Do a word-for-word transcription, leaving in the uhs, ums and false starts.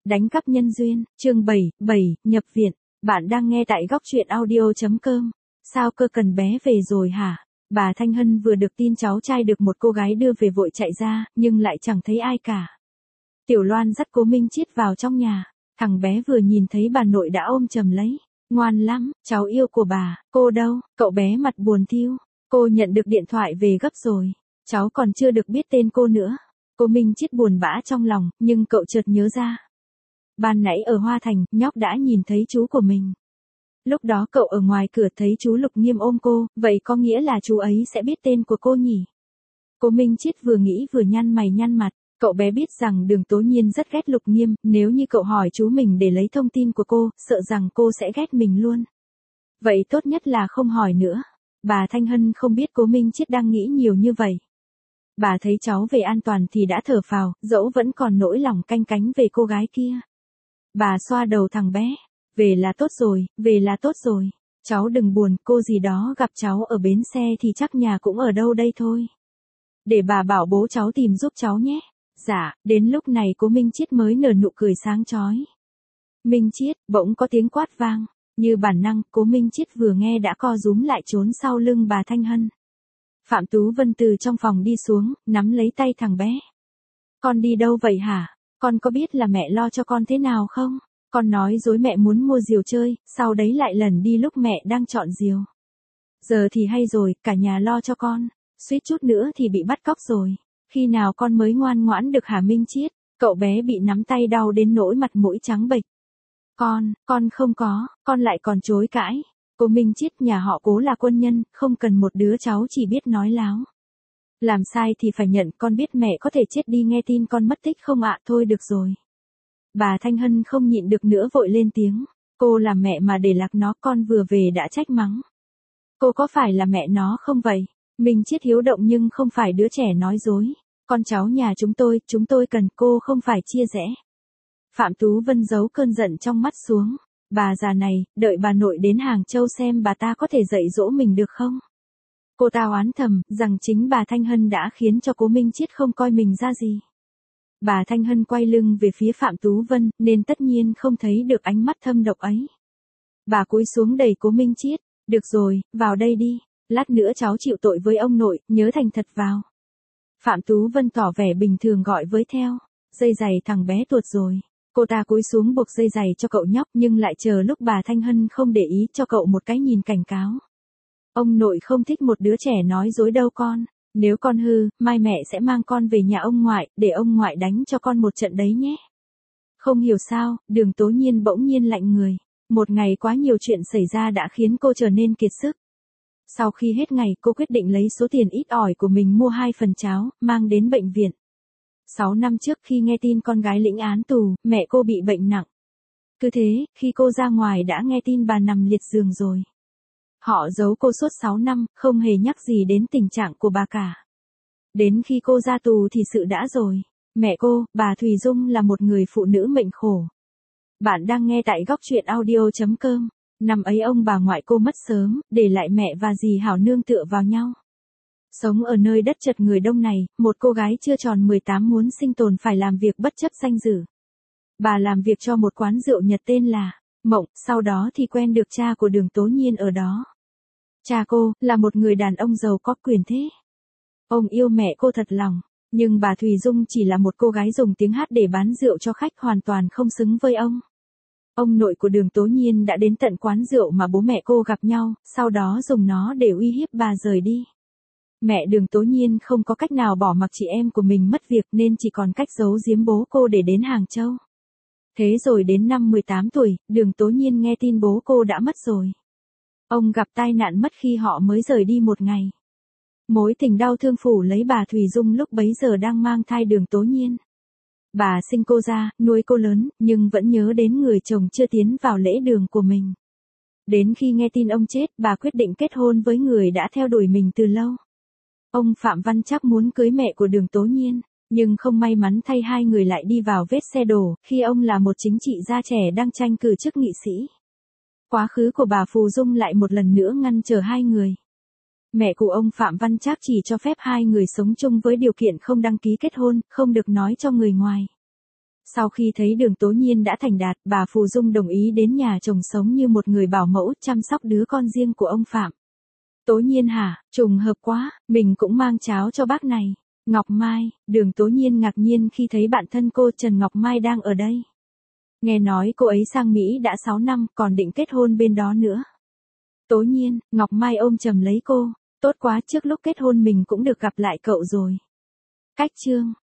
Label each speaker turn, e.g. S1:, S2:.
S1: Đánh cắp nhân duyên, chương bảy, bảy, nhập viện. Bạn đang nghe tại góc truyện audio.com. Sao cơ cần bé về rồi hả? Bà Thanh Hân vừa được tin cháu trai được một cô gái đưa về vội chạy ra, nhưng lại chẳng thấy ai cả. Tiểu Loan dắt Cố Minh Chiết vào trong nhà. Thằng bé vừa nhìn thấy bà nội đã ôm chầm lấy. Ngoan lắm, cháu yêu của bà. Cô đâu? Cậu bé mặt buồn thiu. Cô nhận được điện thoại về gấp rồi. Cháu còn chưa được biết tên cô nữa. Cố Minh Chiết buồn bã trong lòng, nhưng cậu chợt nhớ ra. Ban nãy ở Hoa Thành, nhóc đã nhìn thấy chú của mình. Lúc đó cậu ở ngoài cửa thấy chú Lục Nghiêm ôm cô, vậy có nghĩa là chú ấy sẽ biết tên của cô nhỉ? Cố Minh Chiết vừa nghĩ vừa nhăn mày nhăn mặt, cậu bé biết rằng Đường Tố Nhiên rất ghét Lục Nghiêm, nếu như cậu hỏi chú mình để lấy thông tin của cô, sợ rằng cô sẽ ghét mình luôn. Vậy tốt nhất là không hỏi nữa. Bà Thanh Hân không biết Cố Minh Chiết đang nghĩ nhiều như vậy. Bà thấy cháu về an toàn thì đã thở phào, dẫu vẫn còn nỗi lòng canh cánh về cô gái kia. Bà xoa đầu thằng bé. Về là tốt rồi, về là tốt rồi. Cháu đừng buồn, cô gì đó gặp cháu ở bến xe thì chắc nhà cũng ở đâu đây thôi. Để bà bảo bố cháu tìm giúp cháu nhé. Dạ, đến lúc này Cố Minh Chiết mới nở nụ cười sáng chói. Minh Chiết, bỗng có tiếng quát vang. Như bản năng, Cố Minh Chiết vừa nghe đã co rúm lại trốn sau lưng bà Thanh Hân. Phạm Tú Vân từ trong phòng đi xuống, nắm lấy tay thằng bé. Con đi đâu vậy hả? Con có biết là mẹ lo cho con thế nào không? Con nói dối mẹ muốn mua diều chơi, sau đấy lại lần đi lúc mẹ đang chọn diều. Giờ thì hay rồi, cả nhà lo cho con. Suýt chút nữa thì bị bắt cóc rồi. Khi nào con mới ngoan ngoãn được hả Minh Chiết? Cậu bé bị nắm tay đau đến nỗi mặt mũi trắng bệch. Con, con không có, con lại còn chối cãi. Cô Minh Chiết nhà họ Cố là quân nhân, không cần một đứa cháu chỉ biết nói láo. Làm sai thì phải nhận, con biết mẹ có thể chết đi nghe tin con mất tích không ạ? Thôi được rồi. Bà Thanh Hân không nhịn được nữa vội lên tiếng. Cô là mẹ mà để lạc nó, con vừa về đã trách mắng. Cô có phải là mẹ nó không vậy? Minh Chiết hiếu động nhưng không phải đứa trẻ nói dối. Con cháu nhà chúng tôi, chúng tôi cần, cô không phải chia rẽ. Phạm Tú Vân giấu cơn giận trong mắt xuống. Bà già này, đợi bà nội đến Hàng Châu xem bà ta có thể dạy dỗ mình được không? Cô ta oán thầm, rằng chính bà Thanh Hân đã khiến cho Cố Minh Chiết không coi mình ra gì. Bà Thanh Hân quay lưng về phía Phạm Tú Vân, nên tất nhiên không thấy được ánh mắt thâm độc ấy. Bà cúi xuống đẩy Cố Minh Chiết, được rồi, vào đây đi, lát nữa cháu chịu tội với ông nội, nhớ thành thật vào. Phạm Tú Vân tỏ vẻ bình thường gọi với theo, dây giày thằng bé tuột rồi. Cô ta cúi xuống buộc dây giày cho cậu nhóc nhưng lại chờ lúc bà Thanh Hân không để ý cho cậu một cái nhìn cảnh cáo. Ông nội không thích một đứa trẻ nói dối đâu con. Nếu con hư, mai mẹ sẽ mang con về nhà ông ngoại, để ông ngoại đánh cho con một trận đấy nhé. Không hiểu sao, Đường Tố Nhiên bỗng nhiên lạnh người. Một ngày quá nhiều chuyện xảy ra đã khiến cô trở nên kiệt sức. Sau khi hết ngày, cô quyết định lấy số tiền ít ỏi của mình mua hai phần cháo, mang đến bệnh viện. Sáu năm trước khi nghe tin con gái lĩnh án tù, mẹ cô bị bệnh nặng. Cứ thế, khi cô ra ngoài đã nghe tin bà nằm liệt giường rồi. Họ giấu cô suốt sáu năm, không hề nhắc gì đến tình trạng của bà cả. Đến khi cô ra tù thì sự đã rồi. Mẹ cô, bà Thùy Dung là một người phụ nữ mệnh khổ. Bạn đang nghe tại góc truyện audio.com. Năm ấy ông bà ngoại cô mất sớm, để lại mẹ và dì Hảo nương tựa vào nhau. Sống ở nơi đất chật người đông này, một cô gái chưa tròn mười tám muốn sinh tồn phải làm việc bất chấp danh dự. Bà làm việc cho một quán rượu Nhật tên là Mộng, sau đó thì quen được cha của Đường Tố Nhiên ở đó. Cha cô, là một người đàn ông giàu có quyền thế. Ông yêu mẹ cô thật lòng, nhưng bà Thùy Dung chỉ là một cô gái dùng tiếng hát để bán rượu cho khách hoàn toàn không xứng với ông. Ông nội của Đường Tố Nhiên đã đến tận quán rượu mà bố mẹ cô gặp nhau, sau đó dùng nó để uy hiếp bà rời đi. Mẹ Đường Tố Nhiên không có cách nào bỏ mặc chị em của mình mất việc nên chỉ còn cách giấu giếm bố cô để đến Hàng Châu. Thế rồi đến năm mười tám tuổi, Đường Tố Nhiên nghe tin bố cô đã mất rồi. Ông gặp tai nạn mất khi họ mới rời đi một ngày. Mối tình đau thương phủ lấy bà Thùy Dung lúc bấy giờ đang mang thai Đường Tố Nhiên. Bà sinh cô ra, nuôi cô lớn, nhưng vẫn nhớ đến người chồng chưa tiến vào lễ đường của mình. Đến khi nghe tin ông chết, bà quyết định kết hôn với người đã theo đuổi mình từ lâu. Ông Phạm Văn Trác muốn cưới mẹ của Đường Tố Nhiên, nhưng không may mắn thay hai người lại đi vào vết xe đổ, khi ông là một chính trị gia trẻ đang tranh cử chức nghị sĩ. Quá khứ của bà Phù Dung lại một lần nữa ngăn trở hai người. Mẹ của ông Phạm Văn Trác chỉ cho phép hai người sống chung với điều kiện không đăng ký kết hôn, không được nói cho người ngoài. Sau khi thấy Đường Tố Nhiên đã thành đạt, bà Phù Dung đồng ý đến nhà chồng sống như một người bảo mẫu chăm sóc đứa con riêng của ông Phạm. Tố Nhiên hả, trùng hợp quá, mình cũng mang cháo cho bác này. Ngọc Mai, Đường Tố Nhiên ngạc nhiên khi thấy bạn thân cô Trần Ngọc Mai đang ở đây. Nghe nói cô ấy sang Mỹ đã sáu năm, còn định kết hôn bên đó nữa. Tố Nhiên, Ngọc Mai ôm chầm lấy cô, tốt quá, trước lúc kết hôn mình cũng được gặp lại cậu rồi. Cách chương